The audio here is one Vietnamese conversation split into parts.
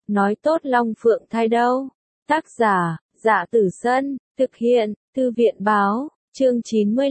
nói tốt Long Phượng thai đâu. Tác giả, Dạ Tử Sân, thực hiện, Thư viện báo, chương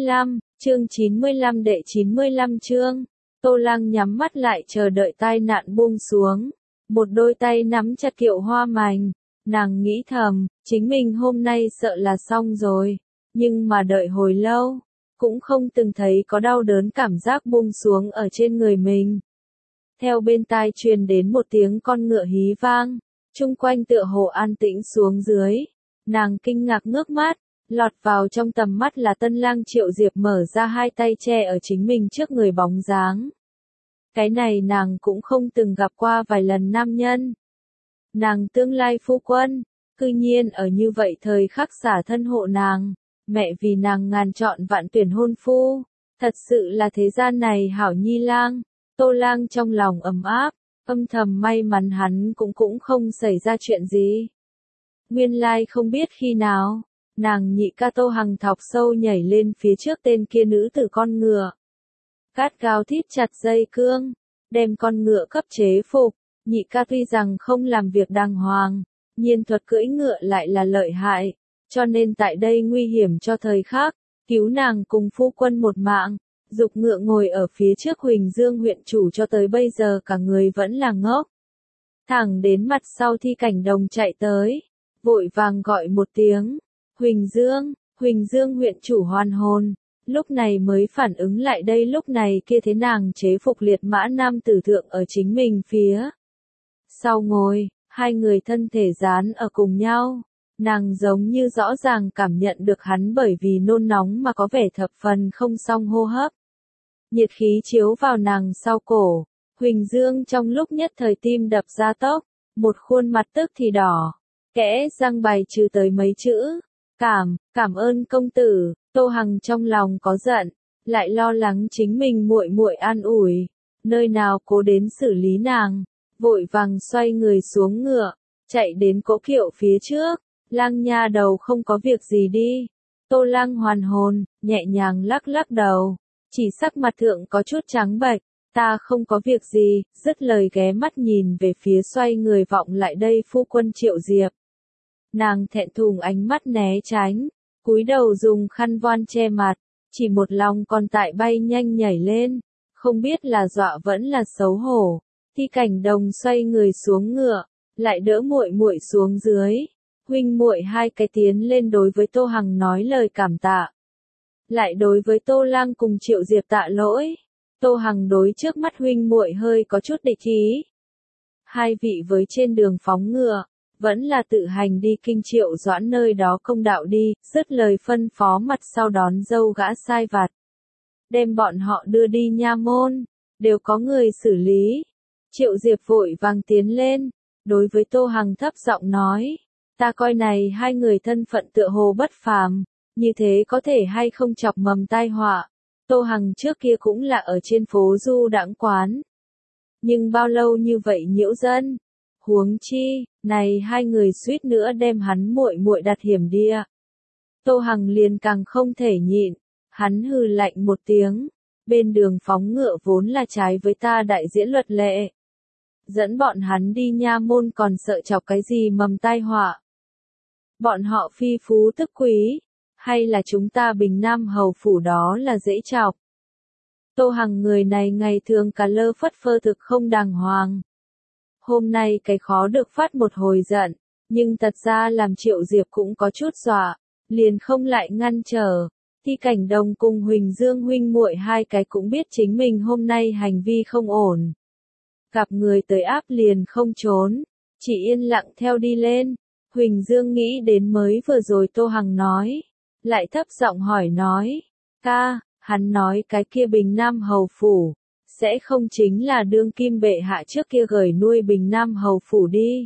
95 đệ 95 chương. Tô Lăng nhắm mắt lại chờ đợi tai nạn buông xuống. Một đôi tay nắm chặt kiệu hoa mành. Nàng nghĩ thầm, chính mình hôm nay sợ là xong rồi. Nhưng mà đợi hồi lâu, cũng không từng thấy có đau đớn cảm giác buông xuống ở trên người mình. Theo bên tai truyền đến một tiếng con ngựa hí vang, chung quanh tựa hồ an tĩnh xuống dưới. Nàng kinh ngạc ngước mắt, lọt vào trong tầm mắt là Tân Lang Triệu Diệp mở ra hai tay che ở chính mình trước người bóng dáng. Cái này nàng cũng không từng gặp qua vài lần nam nhân. Nàng tương lai phu quân, cư nhiên ở như vậy thời khắc xả thân hộ nàng, mẹ vì nàng ngàn chọn vạn tuyển hôn phu, thật sự là thế gian này hảo nhi lang. Tô Lang trong lòng ấm áp, âm thầm may mắn hắn cũng không xảy ra chuyện gì. Nguyên lai không biết khi nào, nàng nhị ca Tô Hằng thọc sâu nhảy lên phía trước tên kia nữ tử con ngựa. Cát gao thít chặt dây cương, đem con ngựa cấp chế phục. Nhị ca tuy rằng không làm việc đàng hoàng, nhiên thuật cưỡi ngựa lại là lợi hại, cho nên tại đây nguy hiểm cho thời khắc, cứu nàng cùng phu quân một mạng, dục ngựa ngồi ở phía trước Huỳnh Dương huyện chủ cho tới bây giờ cả người vẫn là ngốc. Thẳng đến mặt sau Thi Cảnh Đồng chạy tới, vội vàng gọi một tiếng, Huỳnh Dương huyện chủ hoàn hồn, lúc này mới phản ứng lại đây lúc này kia thế nàng chế phục liệt mã nam tử thượng ở chính mình phía. Sau ngồi, hai người thân thể dán ở cùng nhau, nàng giống như rõ ràng cảm nhận được hắn bởi vì nôn nóng mà có vẻ thập phần không song hô hấp. Nhiệt khí chiếu vào nàng sau cổ, Huỳnh Dương trong lúc nhất thời tim đập ra tốc, một khuôn mặt tức thì đỏ, kẽ răng bài trừ tới mấy chữ, cảm ơn công tử. Tô Hằng trong lòng có giận, lại lo lắng chính mình muội muội an ủi, nơi nào cố đến xử lý nàng, vội vàng xoay người xuống ngựa, chạy đến cỗ kiệu phía trước, Lang nha đầu không có việc gì đi. Tô Lang hoàn hồn, nhẹ nhàng lắc lắc đầu, chỉ sắc mặt thượng có chút trắng bệch, ta không có việc gì, dứt lời ghé mắt nhìn về phía xoay người vọng lại đây phu quân Triệu Diệp. Nàng thẹn thùng ánh mắt né tránh, cúi đầu dùng khăn voan che mặt, chỉ một lòng còn tại bay nhanh nhảy lên, không biết là dọa vẫn là xấu hổ. Thi Cảnh Đồng xoay người xuống ngựa, lại đỡ muội muội xuống dưới, huynh muội hai cái tiến lên đối với Tô Hằng nói lời cảm tạ. Lại đối với Tô Lang cùng Triệu Diệp tạ lỗi. Tô Hằng đối trước mắt huynh muội hơi có chút địch ý. Hai vị với trên đường phóng ngựa, vẫn là tự hành đi kinh Triệu Doãn nơi đó công đạo đi, dứt lời phân phó mặt sau đón dâu gã sai vặt. Đem bọn họ đưa đi nha môn, đều có người xử lý. Triệu Diệp vội vàng tiến lên, đối với Tô Hằng thấp giọng nói, ta coi này hai người thân phận tựa hồ bất phàm, như thế có thể hay không chọc mầm tai họa. Tô Hằng trước kia cũng là ở trên phố du đãng quán. Nhưng bao lâu như vậy nhiễu dân? Huống chi, này hai người suýt nữa đem hắn muội muội đặt hiểm địa. Tô Hằng liền càng không thể nhịn, hắn hừ lạnh một tiếng, bên đường phóng ngựa vốn là trái với ta đại diễn luật lệ. Dẫn bọn hắn đi nha môn còn sợ chọc cái gì mầm tai họa. Bọn họ phi phú tức quý, hay là chúng ta Bình Nam hầu phủ đó là dễ chọc. Tô Hằng người này ngày thường cả lơ phất phơ thực không đàng hoàng. Hôm nay cái khó được phát một hồi giận, nhưng thật ra làm Triệu Diệp cũng có chút dọa, liền không lại ngăn trở. Thi Cảnh Đồng cùng Huỳnh Dương huynh muội hai cái cũng biết chính mình hôm nay hành vi không ổn. Gặp người tới áp liền không trốn, chỉ yên lặng theo đi lên. Huỳnh Dương nghĩ đến mới vừa rồi Tô Hằng nói, lại thấp giọng hỏi nói, ca, hắn nói cái kia Bình Nam hầu phủ, sẽ không chính là đương kim bệ hạ trước kia gửi nuôi Bình Nam hầu phủ đi.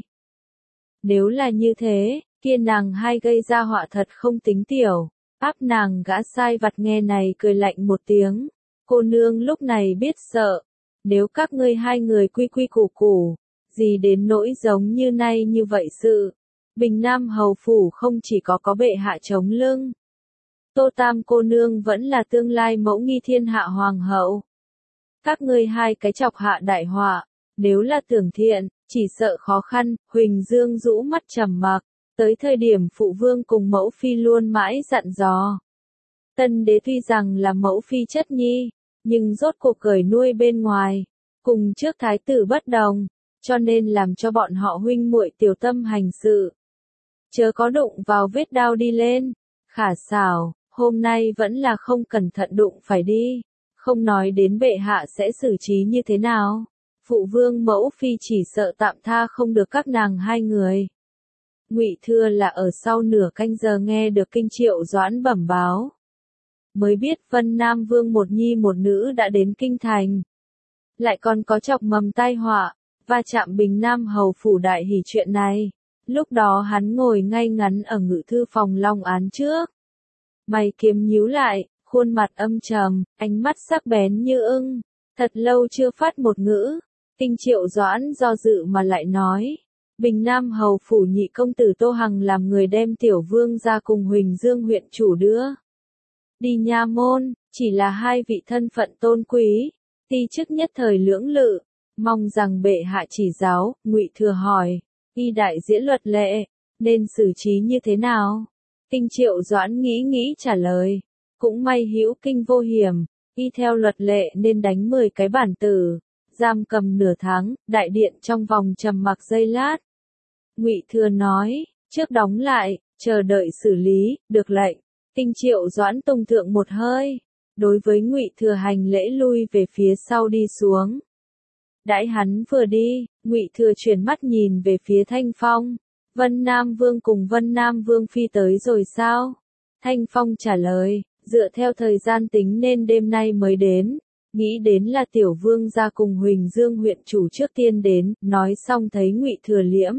Nếu là như thế, kia nàng hai gây ra họa thật không tính tiểu. Áp nàng gã sai vặt nghe này cười lạnh một tiếng, cô nương lúc này biết sợ, nếu các ngươi hai người quy quy củ củ, gì đến nỗi giống như nay như vậy sự. Bình Nam hầu phủ không chỉ có bệ hạ chống lưng. Tô Tam cô nương vẫn là tương lai mẫu nghi thiên hạ hoàng hậu. Các ngươi hai cái chọc hạ đại họa, nếu là tưởng thiện, chỉ sợ khó khăn. Huỳnh Dương rũ mắt trầm mặc, tới thời điểm phụ vương cùng mẫu phi luôn mãi dặn dò. Tân đế tuy rằng là mẫu phi chất nhi, nhưng rốt cuộc cởi nuôi bên ngoài, cùng trước thái tử bất đồng, cho nên làm cho bọn họ huynh muội tiểu tâm hành sự. Chớ có đụng vào vết đao đi lên. Khả xảo, hôm nay vẫn là không cẩn thận đụng phải đi, không nói đến bệ hạ sẽ xử trí như thế nào. Phụ vương mẫu phi chỉ sợ tạm tha không được các nàng hai người. Ngụy Thừa là ở sau nửa canh giờ nghe được kinh Triệu Doãn bẩm báo, mới biết Vân Nam Vương một nhi một nữ đã đến kinh thành, lại còn có chọc mầm tai họa, va chạm Bình Nam hầu phủ đại hỷ chuyện này. Lúc đó hắn ngồi ngay ngắn ở ngự thư phòng long án trước, mày kiếm nhíu lại, khuôn mặt âm trầm, ánh mắt sắc bén như ưng, thật lâu chưa phát một ngữ. Kinh Triệu Doãn do dự mà lại nói, Bình Nam hầu phủ nhị công tử Tô Hằng làm người đem tiểu vương ra cùng Huỳnh Dương huyện chủ đưa đi nha môn, chỉ là hai vị thân phận tôn quý, ti chức nhất thời lưỡng lự, mong rằng bệ hạ chỉ giáo. Ngụy Thừa hỏi, y đại diễn luật lệ, nên xử trí như thế nào? Kinh Triệu Doãn nghĩ trả lời, cũng may hữu kinh vô hiểm, y theo luật lệ nên đánh 10 cái bản tử, giam cầm nửa tháng. Đại điện trong vòng trầm mặc giây lát. Ngụy Thừa nói, trước đóng lại, chờ đợi xử lý. Được lệnh. Kinh Triệu Doãn tùng thượng một hơi, đối với Ngụy Thừa hành lễ lui về phía sau đi xuống. Đãi hắn vừa đi, Ngụy Thừa chuyển mắt nhìn về phía Thanh Phong. Vân Nam Vương cùng Vân Nam Vương phi tới rồi sao? Thanh Phong trả lời, dựa theo thời gian tính nên đêm nay mới đến. Nghĩ đến là tiểu vương gia cùng Huỳnh Dương huyện chủ trước tiên đến. Nói xong thấy Ngụy Thừa liễm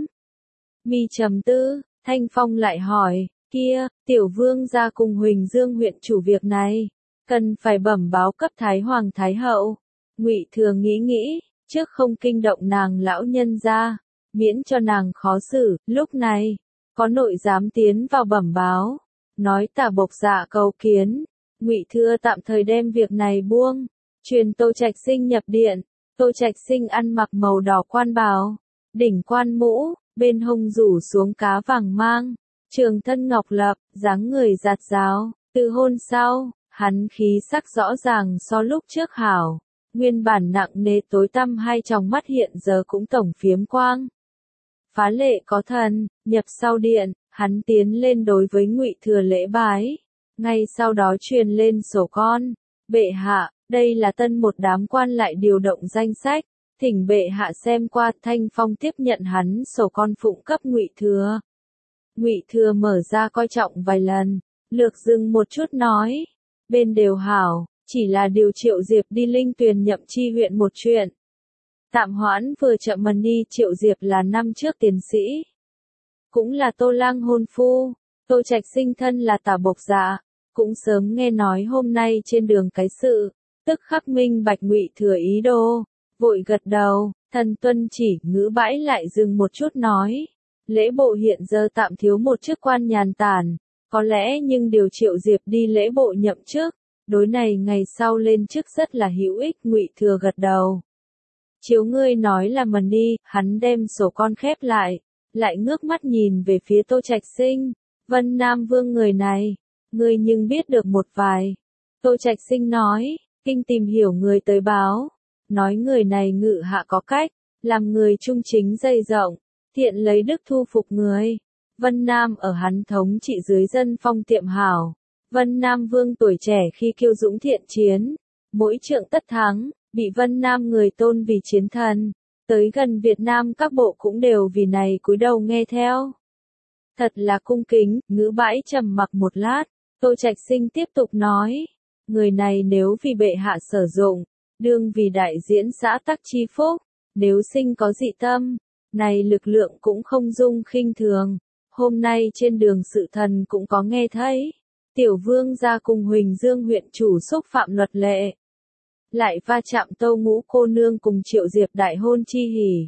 mi trầm tư, Thanh Phong lại hỏi, kia, tiểu vương gia cùng Huỳnh Dương huyện chủ việc này, cần phải bẩm báo cấp Thái Hoàng Thái Hậu. Ngụy Thừa nghĩ, trước không kinh động nàng lão nhân gia, miễn cho nàng khó xử. Lúc này, có nội giám tiến vào bẩm báo, nói Tả Bộc Dạ cầu kiến. Ngụy Thừa tạm thời đem việc này buông, truyền Tô Trạch Sinh nhập điện. Tô Trạch Sinh ăn mặc màu đỏ quan bào, đỉnh quan mũ, bên hông rủ xuống cá vàng mang, trường thân ngọc lập, dáng người dạt dáo. Từ hôn sau, hắn khí sắc rõ ràng so lúc trước hảo, nguyên bản nặng nề tối tăm hai tròng mắt hiện giờ cũng tổng phiếm quang. Phá lệ có thần. Nhập sau điện, hắn tiến lên đối với Ngụy Thừa lễ bái, ngay sau đó truyền lên sổ con. Bệ hạ, đây là tân một đám quan lại điều động danh sách, thỉnh bệ hạ xem qua. Thanh Phong tiếp nhận hắn sổ con phụng cấp Ngụy Thừa. Ngụy Thừa mở ra coi trọng vài lần, lược dừng một chút nói, bên đều hảo, chỉ là điều Triệu Diệp đi Linh Tuyền nhậm chi huyện một chuyện. Tạm hoãn vừa chậm mần đi. Triệu Diệp là năm trước tiến sĩ, cũng là Tô Lang hôn phu. Tô Trạch Sinh thân là Tả Bộc Dạ, cũng sớm nghe nói hôm nay trên đường cái sự, tức khắc minh bạch Ngụy Thừa ý đồ, vội gật đầu, thần tuân chỉ. Ngữ bãi lại dừng một chút nói, lễ bộ hiện giờ tạm thiếu một chức quan nhàn tản, có lẽ nhưng điều Triệu Diệp đi lễ bộ nhậm chức, đối này ngày sau lên chức rất là hữu ích. Ngụy Thừa gật đầu. Chiếu ngươi nói là mần đi. Hắn đem sổ con khép lại ngước mắt nhìn về phía Tô Trạch Sinh. Vân Nam Vương người này, ngươi nhưng biết được một vài. Tô Trạch Sinh nói, kinh tìm hiểu người tới báo, nói người này ngự hạ có cách, làm người trung chính dày rộng, thiện lấy đức thu phục người. Vân Nam ở hắn thống trị dưới dân phong tiệm hảo. Vân Nam Vương tuổi trẻ khi kiêu dũng thiện chiến, mỗi trượng tất thắng, bị Vân Nam người tôn vì chiến thần. Tới gần Việt Nam các bộ cũng đều vì này cúi đầu nghe theo. Thật là cung kính. Ngữ bãi trầm mặc một lát, Tô Trạch Sinh tiếp tục nói, người này nếu vì bệ hạ sử dụng, đương vì đại diễn xã tắc chi phúc, nếu sinh có dị tâm, này lực lượng cũng không dung khinh thường. Hôm nay trên đường sự thần cũng có nghe thấy, tiểu vương gia cùng Huỳnh Dương huyện chủ xúc phạm luật lệ, lại va chạm Tâu Ngũ cô nương cùng Triệu Diệp đại hôn chi hỉ.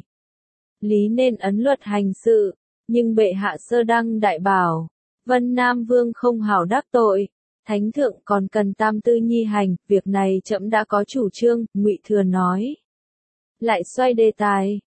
Lý nên ấn luật hành sự, nhưng bệ hạ sơ đăng đại bảo, Vân Nam Vương không hảo đắc tội, thánh thượng còn cần tam tư nhi hành, việc này trẫm đã có chủ trương. Ngụy Thừa nói, lại xoay đề tài,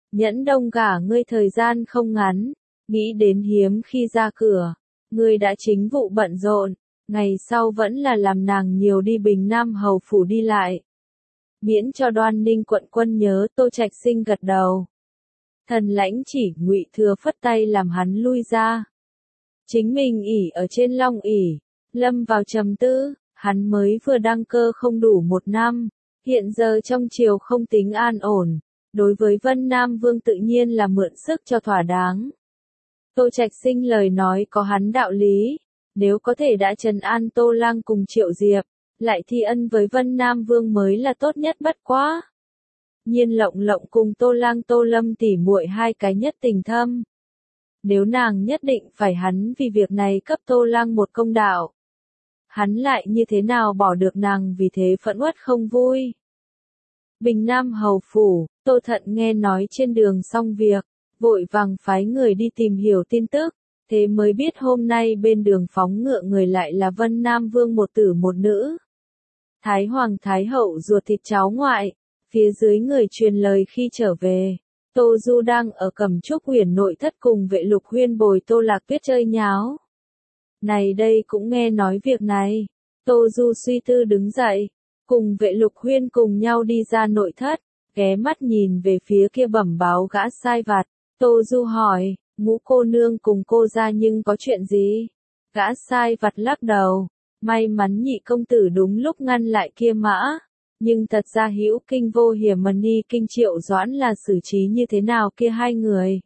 Nhẫn Đông gả ngươi thời gian không ngắn, nghĩ đến hiếm khi ra cửa, ngươi đã chính vụ bận rộn, ngày sau vẫn là làm nàng nhiều đi Bình Nam hầu phủ đi lại. Miễn cho Đoan Ninh quận quân nhớ. Tô Trạch Sinh gật đầu. Thần lãnh chỉ. Ngụy Thừa phất tay làm hắn lui ra. Chính mình ỉ ở trên long ỷ, lâm vào trầm tư. Hắn mới vừa đăng cơ không đủ 1 năm, hiện giờ trong triều không tính an ổn, đối với Vân Nam Vương tự nhiên là mượn sức cho thỏa đáng. Tô Trạch Sinh lời nói có hắn đạo lý, nếu có thể đã trấn an Tô Lang cùng Triệu Diệp, lại thi ân với Vân Nam Vương mới là tốt nhất bất quá. Nhiên Lộng Lộng cùng Tô Lang Tô Lâm tỉ muội hai cái nhất tình thâm. Nếu nàng nhất định phải hắn vì việc này cấp Tô Lang một công đạo, hắn lại như thế nào bỏ được nàng vì thế phẫn uất không vui. Bình Nam hầu phủ, Tô Thận nghe nói trên đường xong việc, vội vàng phái người đi tìm hiểu tin tức, thế mới biết hôm nay bên đường phóng ngựa người lại là Vân Nam Vương một tử một nữ. Thái Hoàng Thái Hậu ruột thịt cháu ngoại, phía dưới người truyền lời khi trở về. Tô Du đang ở Cẩm Trúc Huyền nội thất cùng Vệ Lục Huyên bồi Tô Lạc Tuyết chơi nháo. Này đây cũng nghe nói việc này. Tô Du suy tư đứng dậy, cùng Vệ Lục Huyên cùng nhau đi ra nội thất, ghé mắt nhìn về phía kia bẩm báo gã sai vặt. Tô Du hỏi, Ngũ cô nương cùng cô ra nhưng có chuyện gì? Gã sai vặt lắc đầu, may mắn Nhị công tử đúng lúc ngăn lại kia mã, nhưng thật ra hữu kinh vô hiểm mà ni kinh Triệu Doãn là xử trí như thế nào kia hai người.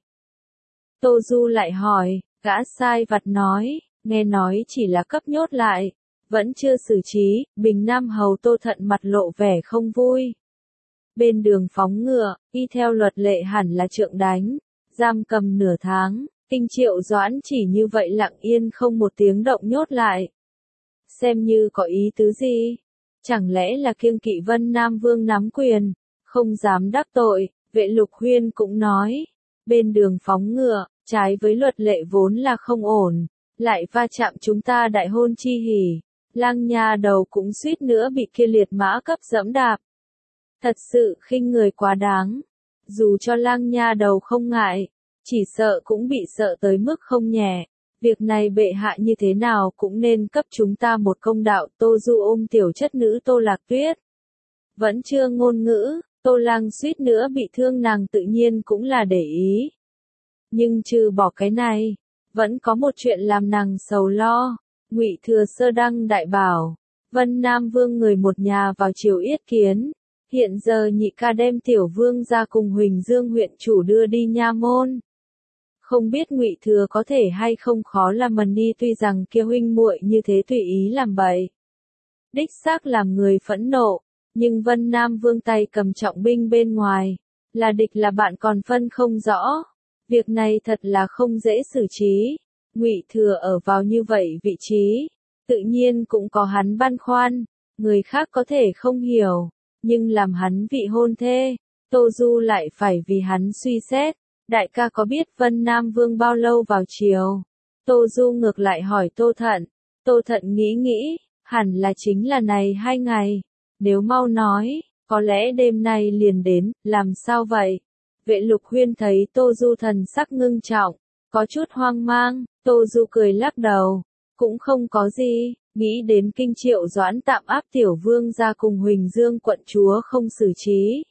Tô Du lại hỏi, gã sai vặt nói, nghe nói chỉ là cấp nhốt lại, vẫn chưa xử trí. Bình Nam hầu Tô Thận mặt lộ vẻ không vui. Bên đường phóng ngựa, y theo luật lệ hẳn là trượng đánh, giam cầm nửa tháng, kinh Triệu Doãn chỉ như vậy lặng yên không một tiếng động nhốt lại. Xem như có ý tứ gì? Chẳng lẽ là kiêng kỵ Vân Nam Vương nắm quyền, không dám đắc tội. Vệ Lục Huyên cũng nói, bên đường phóng ngựa, trái với luật lệ vốn là không ổn, lại va chạm chúng ta đại hôn chi hỉ, Lang nha đầu cũng suýt nữa bị kia liệt mã cấp dẫm đạp. Thật sự khinh người quá đáng. Dù cho Lang nha đầu không ngại, chỉ sợ cũng bị sợ tới mức không nhẹ. Việc này bệ hạ như thế nào cũng nên cấp chúng ta một công đạo. Tô Du ôm tiểu chất nữ Tô Lạc Tuyết. Vẫn chưa ngôn ngữ, Tô Lang suýt nữa bị thương nàng tự nhiên cũng là để ý. Nhưng trừ bỏ cái này, vẫn có một chuyện làm nàng sầu lo. Ngụy Thừa Sơ đăng đại bảo, Vân Nam Vương người một nhà vào triều yết kiến. Hiện giờ Nhị ca đem tiểu vương ra cùng Huỳnh Dương huyện chủ đưa đi nha môn. Không biết Ngụy Thừa có thể hay không khó làm mần đi, tuy rằng kia huynh muội như thế tùy ý làm bậy. Đích xác làm người phẫn nộ, nhưng Vân Nam Vương tay cầm trọng binh bên ngoài, là địch là bạn còn phân không rõ. Việc này thật là không dễ xử trí. Ngụy Thừa ở vào như vậy vị trí, tự nhiên cũng có hắn băn khoăn, người khác có thể không hiểu, nhưng làm hắn vị hôn thê, Tô Du lại phải vì hắn suy xét. Đại ca có biết Vân Nam Vương bao lâu vào triều? Tô Du ngược lại hỏi Tô Thận. Tô Thận nghĩ nghĩ, hẳn là chính là này 2 ngày. Nếu mau nói, có lẽ đêm nay liền đến. Làm sao vậy? Vệ Lục Huyên thấy Tô Du thần sắc ngưng trọng, có chút hoang mang. Tô Du cười lắc đầu, cũng không có gì. Nghĩ đến kinh Triệu Doãn tạm áp tiểu vương ra cùng Huỳnh Dương quận chúa không xử trí,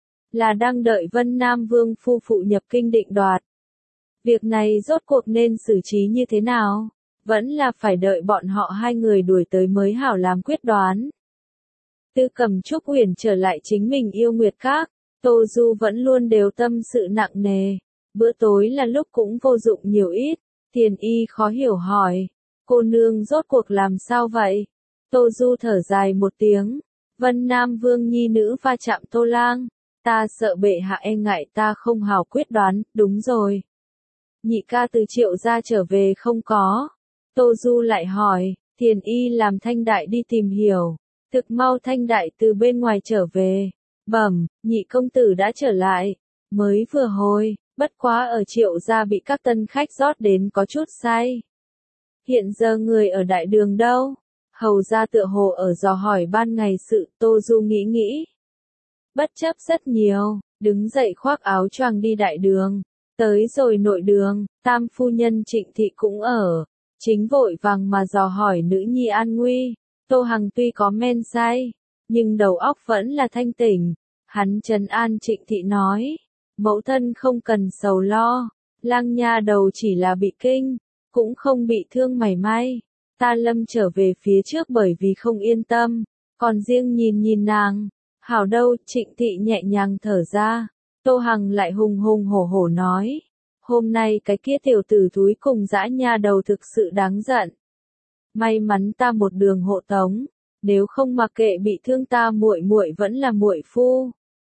là đang đợi Vân Nam Vương phu phụ nhập kinh định đoạt. Việc này rốt cuộc nên xử trí như thế nào? Vẫn là phải đợi bọn họ hai người đuổi tới mới hảo làm quyết đoán. Từ Cẩm Trúc Huyền trở lại chính mình yêu Nguyệt Các, Tô Du vẫn luôn đều tâm sự nặng nề. Bữa tối là lúc cũng vô dụng nhiều ít. Tiền Y khó hiểu hỏi, cô nương rốt cuộc làm sao vậy? Tô Du thở dài một tiếng, Vân Nam Vương nhi nữ va chạm Tô Lang. Ta sợ bệ hạ e ngại ta không hào quyết đoán. Đúng rồi. Nhị ca từ Triệu gia trở về không có? Tô Du lại hỏi. Thiền Y làm Thanh Đại đi tìm hiểu. Thực mau Thanh Đại từ bên ngoài trở về. Bẩm, Nhị công tử đã trở lại. Mới vừa hồi, bất quá ở Triệu gia bị các tân khách rót đến có chút say. Hiện giờ người ở đại đường đâu? Hầu gia tựa hồ ở dò hỏi ban ngày sự. Tô Du nghĩ nghĩ. Bất chấp rất nhiều, đứng dậy khoác áo choàng đi đại đường. Tới rồi nội đường, tam phu nhân Trịnh Thị cũng ở, chính vội vàng mà dò hỏi nữ nhi an nguy. Tô Hằng tuy có men say, nhưng đầu óc vẫn là thanh tỉnh. Hắn trấn an Trịnh Thị nói, mẫu thân không cần sầu lo, lang nha đầu chỉ là bị kinh, cũng không bị thương mảy may. Ta lâm trở về phía trước bởi vì không yên tâm, còn riêng nhìn nhìn nàng, hảo đâu. Trịnh Thị nhẹ nhàng thở ra. Tô Hằng lại hùng hùng hổ hổ nói, hôm nay cái kia tiểu tử thúi cùng dã nha đầu thực sự đáng giận. May mắn ta một đường hộ tống, nếu không mặc kệ bị thương ta muội muội vẫn là muội phu.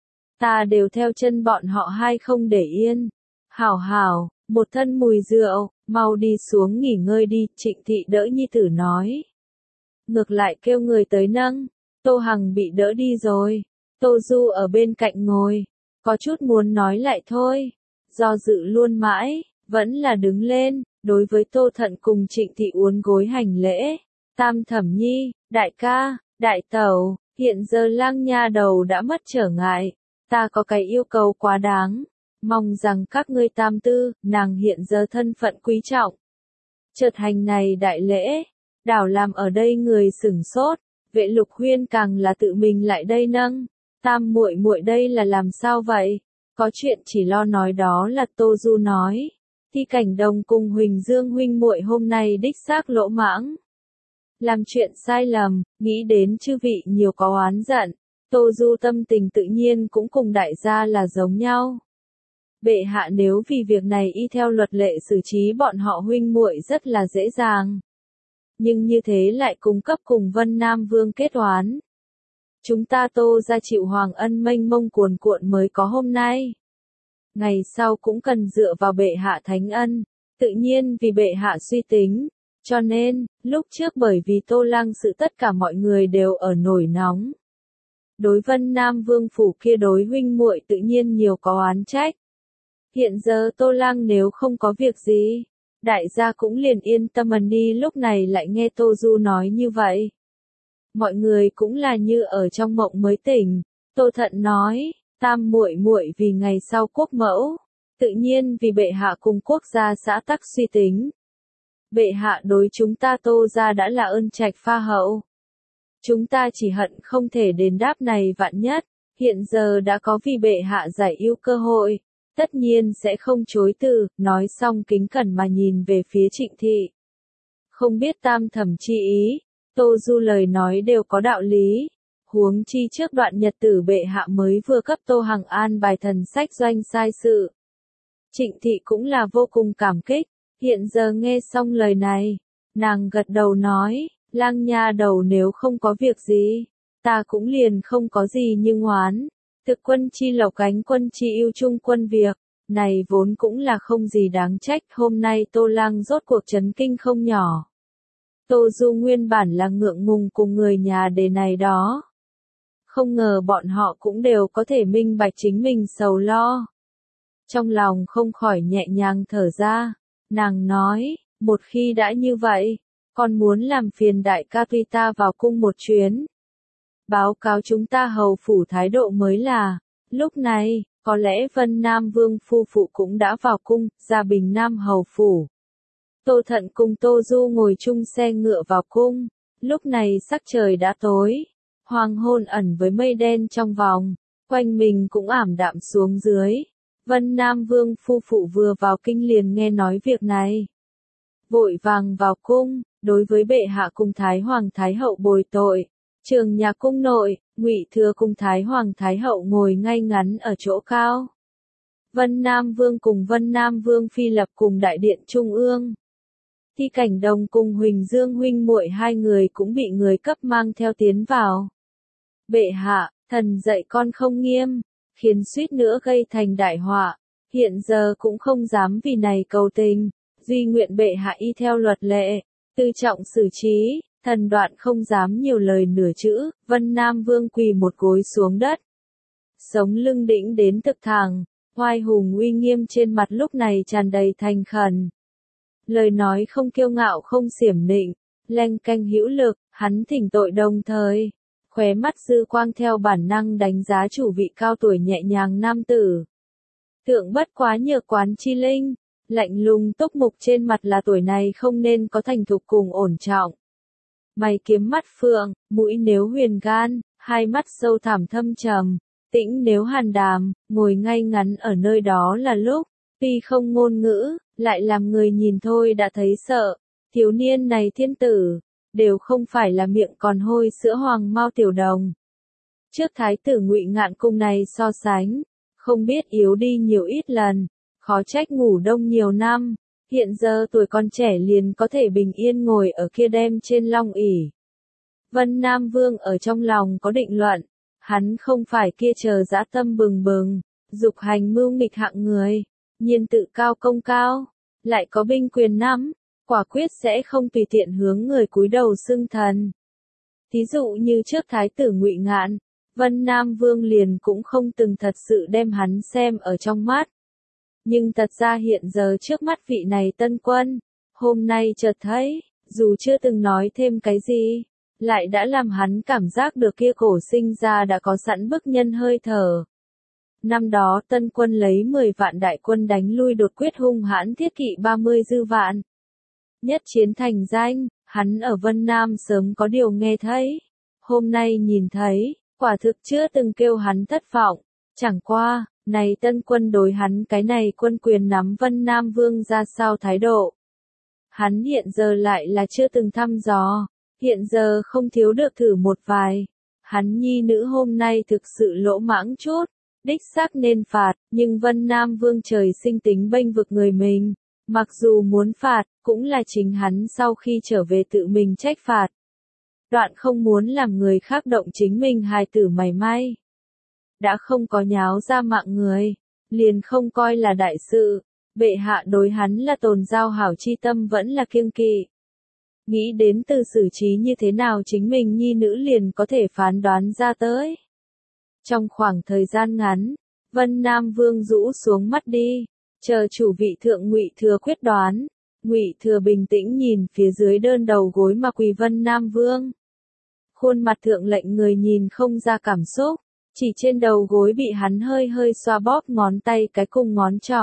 Ta đều theo chân bọn họ hai không để yên. Hảo hảo, một thân mùi rượu, mau đi xuống nghỉ ngơi đi. Trịnh Thị đỡ nhi tử nói. Ngược lại kêu người tới nâng. Tô Hằng bị đỡ đi rồi. Tô Du ở bên cạnh ngồi, có chút muốn nói lại thôi, do dự luôn mãi, vẫn là đứng lên, đối với Tô Thận cùng Trịnh Thị uốn gối hành lễ. Tam Thẩm Nhi, đại ca, đại tẩu, hiện giờ lang nha đầu đã mất trở ngại, ta có cái yêu cầu quá đáng, mong rằng các ngươi tam tư. Nàng hiện giờ thân phận quý trọng, chợt hành này đại lễ, đảo làm ở đây người sửng sốt. Vệ Lục Huyên càng là tự mình lại đây nâng. Tam muội muội đây là làm sao vậy? Có chuyện chỉ lo nói đó là Tô Du nói. Thi Cảnh Đồng cùng Huỳnh Dương huynh muội hôm nay đích xác lỗ mãng, làm chuyện sai lầm, nghĩ đến chư vị nhiều có oán giận. Tô Du tâm tình tự nhiên cũng cùng đại gia là giống nhau. Bệ hạ nếu vì việc này y theo luật lệ xử trí bọn họ huynh muội rất là dễ dàng. Nhưng như thế lại cung cấp cùng Vân Nam Vương kết oán. Chúng ta Tô gia chịu hoàng ân mênh mông cuồn cuộn mới có hôm nay. Ngày sau cũng cần dựa vào bệ hạ thánh ân, tự nhiên vì bệ hạ suy tính. Cho nên, lúc trước bởi vì Tô Lang sự tất cả mọi người đều ở nổi nóng. Đối Vân Nam Vương phủ kia đối huynh muội tự nhiên nhiều có oán trách. Hiện giờ Tô Lang nếu không có việc gì, đại gia cũng liền yên tâm đi. Lúc này lại nghe Tô Du nói như vậy. Mọi người cũng là như ở trong mộng mới tỉnh. Tô Thận nói, tam muội muội vì ngày sau quốc mẫu, tự nhiên vì bệ hạ cùng quốc gia xã tắc suy tính. Bệ hạ đối chúng ta Tô gia đã là ơn trạch pha hậu. Chúng ta chỉ hận không thể đền đáp này vạn nhất, hiện giờ đã có vì bệ hạ giải ưu cơ hội, tất nhiên sẽ không chối từ. Nói xong kính cẩn mà nhìn về phía Trịnh Thị. Không biết tam thẩm chi ý, Tô Du lời nói đều có đạo lý. Huống chi trước đoạn nhật tử bệ hạ mới vừa cấp Tô Hằng an bài thần sách doanh sai sự. Trịnh Thị cũng là vô cùng cảm kích. Hiện giờ nghe xong lời này, nàng gật đầu nói, lang nha đầu nếu không có việc gì, ta cũng liền không có gì nhưng oán. Thực quân chi lộc cánh quân chi yêu chung quân việc, này vốn cũng là không gì đáng trách. Hôm nay Tô Lang rốt cuộc chấn kinh không nhỏ. Tô Du nguyên bản là ngượng ngùng cùng người nhà đề này đó. Không ngờ bọn họ cũng đều có thể minh bạch chính mình sầu lo. Trong lòng không khỏi nhẹ nhàng thở ra. Nàng nói, một khi đã như vậy, con muốn làm phiền đại ca tuy ta vào cung một chuyến. Báo cáo chúng ta hầu phủ thái độ mới là, lúc này, có lẽ Vân Nam Vương phu phụ cũng đã vào cung, ra Bình Nam hầu phủ. Tô Thận cùng Tô Du ngồi chung xe ngựa vào cung, lúc này sắc trời đã tối, hoàng hôn ẩn với mây đen trong vòng, quanh mình cũng ảm đạm xuống dưới. Vân Nam Vương phu phụ vừa vào kinh liền nghe nói việc này. Vội vàng vào cung, đối với bệ hạ cùng Thái Hoàng Thái Hậu bồi tội. Trường nhà cung nội, Ngụy Thừa cùng Thái Hoàng Thái Hậu ngồi ngay ngắn ở chỗ cao. Vân Nam Vương cùng Vân Nam Vương phi lập cùng đại điện trung ương. Thi Cảnh Đồng cùng Huỳnh Dương huynh muội hai người cũng bị người cấp mang theo tiến vào. Bệ hạ, thần dạy con không nghiêm, khiến suýt nữa gây thành đại họa, hiện giờ cũng không dám vì này cầu tình, duy nguyện bệ hạ y theo luật lệ, tư trọng xử trí. Thần đoạn không dám nhiều lời nửa chữ. Vân Nam Vương quỳ một gối xuống đất, sống lưng đĩnh đến thực thẳng, oai hùng uy nghiêm trên mặt lúc này tràn đầy thành khẩn. Lời nói không kiêu ngạo không xiểm nịnh, leng keng hữu lực. Hắn thỉnh tội đồng thời khóe mắt dư quang theo bản năng đánh giá chủ vị cao tuổi nhẹ nhàng nam tử. Thượng bất quá nhược quán chi linh, lạnh lùng túc mục trên mặt là tuổi này không nên có thành thục cùng ổn trọng. Mày kiếm mắt phượng, mũi nếu huyền gan, hai mắt sâu thẳm thâm trầm, tĩnh nếu hàn đàm, ngồi ngay ngắn ở nơi đó là lúc, tuy không ngôn ngữ, lại làm người nhìn thôi đã thấy sợ. Thiếu niên này thiên tử, đều không phải là miệng còn hôi sữa hoàng mao tiểu đồng. Trước thái tử Ngụy Ngạn cùng này so sánh, không biết yếu đi nhiều ít lần, khó trách ngủ đông nhiều năm, hiện giờ tuổi còn trẻ liền có thể bình yên ngồi ở kia đem trên long ỷ. Vân Nam Vương ở trong lòng có định luận, hắn không phải kia chờ dã tâm bừng bừng, dục hành mưu nghịch hạng người, nhiên tự cao công cao, lại có binh quyền nắm, quả quyết sẽ không tùy tiện hướng người cúi đầu xưng thần. Thí dụ như trước thái tử Ngụy Ngạn, Vân Nam Vương liền cũng không từng thật sự đem hắn xem ở trong mắt. Nhưng thật ra hiện giờ trước mắt vị này tân quân, hôm nay chợt thấy, dù chưa từng nói thêm cái gì, lại đã làm hắn cảm giác được kia cổ sinh ra đã có sẵn bức nhân hơi thở. Năm đó tân quân lấy 10 vạn đại quân đánh lui đột quyết hung hãn thiết kỵ 30 dư vạn. Nhất chiến thành danh, hắn ở Vân Nam sớm có điều nghe thấy. Hôm nay nhìn thấy, quả thực chưa từng kêu hắn thất vọng. Chẳng qua, này tân quân đối hắn cái này quân quyền nắm Vân Nam Vương ra sao thái độ. Hắn hiện giờ lại là chưa từng thăm dò, hiện giờ không thiếu được thử một vài. Hắn nhi nữ hôm nay thực sự lỗ mãng chút, đích xác nên phạt, nhưng Vân Nam Vương trời sinh tính bênh vực người mình. Mặc dù muốn phạt, cũng là chính hắn sau khi trở về tự mình trách phạt. Đoạn không muốn làm người khác động chính mình hài tử mảy may. Đã không có nháo ra mạng người, liền không coi là đại sự, bệ hạ đối hắn là tồn giao hảo chi tâm vẫn là kiêng kỵ. Nghĩ đến từ xử trí như thế nào chính mình nhi nữ liền có thể phán đoán ra tới. Trong khoảng thời gian ngắn, Vân Nam Vương rũ xuống mắt đi, chờ chủ vị thượng Ngụy Thừa quyết đoán. Ngụy Thừa bình tĩnh nhìn phía dưới đơn đầu gối mà quỳ Vân Nam Vương. Khuôn mặt thượng lệnh người nhìn không ra cảm xúc, chỉ trên đầu gối bị hắn hơi hơi xoa bóp ngón tay cái cùng ngón trỏ.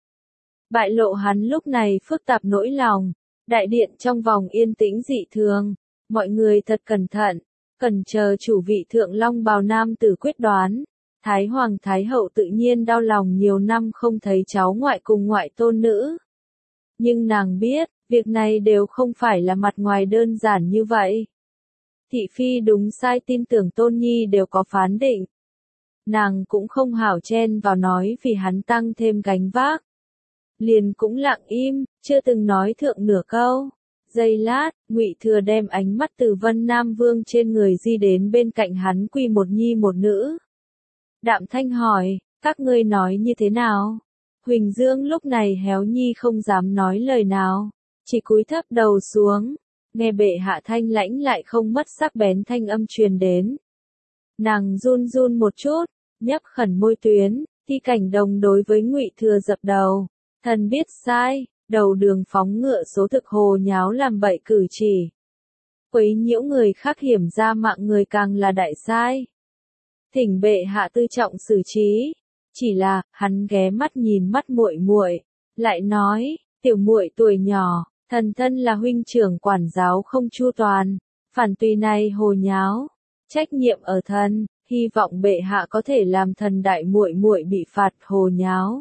Bại lộ hắn lúc này phức tạp nỗi lòng, đại điện trong vòng yên tĩnh dị thường, mọi người thật cẩn thận, cần chờ chủ vị thượng long bào nam tử quyết đoán. Thái Hoàng Thái Hậu tự nhiên đau lòng nhiều năm không thấy cháu ngoại cùng ngoại tôn nữ. Nhưng nàng biết, việc này đều không phải là mặt ngoài đơn giản như vậy. Thị phi đúng sai tin tưởng tôn nhi đều có phán định. Nàng cũng không hảo chen vào nói vì hắn tăng thêm gánh vác. Liền cũng lặng im, chưa từng nói thượng nửa câu. Giây lát, Ngụy Thừa đem ánh mắt từ Vân Nam Vương trên người di đến bên cạnh hắn quỳ một nhi một nữ. Đạm thanh hỏi, các ngươi nói như thế nào? Huỳnh Dương lúc này héo nhi không dám nói lời nào, chỉ cúi thấp đầu xuống, nghe bệ hạ thanh lãnh lại không mất sắc bén thanh âm truyền đến. Nàng run run một chút, nhấp khẩn môi tuyến, Thi Cảnh Đồng đối với Ngụy Thừa dập đầu, thần biết sai, đầu đường phóng ngựa số thực hồ nháo làm bậy cử chỉ. Quấy nhiễu người khác hiểm ra mạng người càng là đại sai. Thỉnh bệ hạ tư trọng xử trí. Chỉ là, hắn ghé mắt nhìn mắt muội muội, lại nói, tiểu muội tuổi nhỏ, thần thân là huynh trưởng quản giáo không chu toàn, phản tùy này hồ nháo, trách nhiệm ở thần, hy vọng bệ hạ có thể làm thần đại muội muội bị phạt hồ nháo.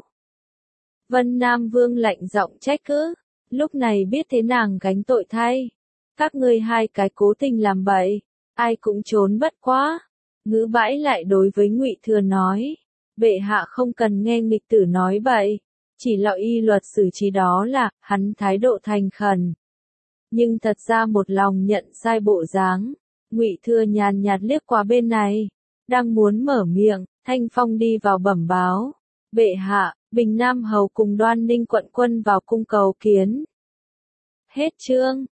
Vân Nam Vương lạnh giọng trách cứ, lúc này biết thế nàng gánh tội thay. Các ngươi hai cái cố tình làm bậy, ai cũng trốn bất quá. Ngữ bãi lại đối với Ngụy Thừa nói. Bệ hạ không cần nghe nghịch tử nói bậy, chỉ là y luật xử trí đó là, hắn thái độ thành khẩn. Nhưng thật ra một lòng nhận sai bộ dáng, Ngụy Thừa nhàn nhạt liếc qua bên này, đang muốn mở miệng, Thanh Phong đi vào bẩm báo. Bệ hạ, Bình Nam Hầu cùng Đoan Ninh quận quân vào cung cầu kiến. Hết chương.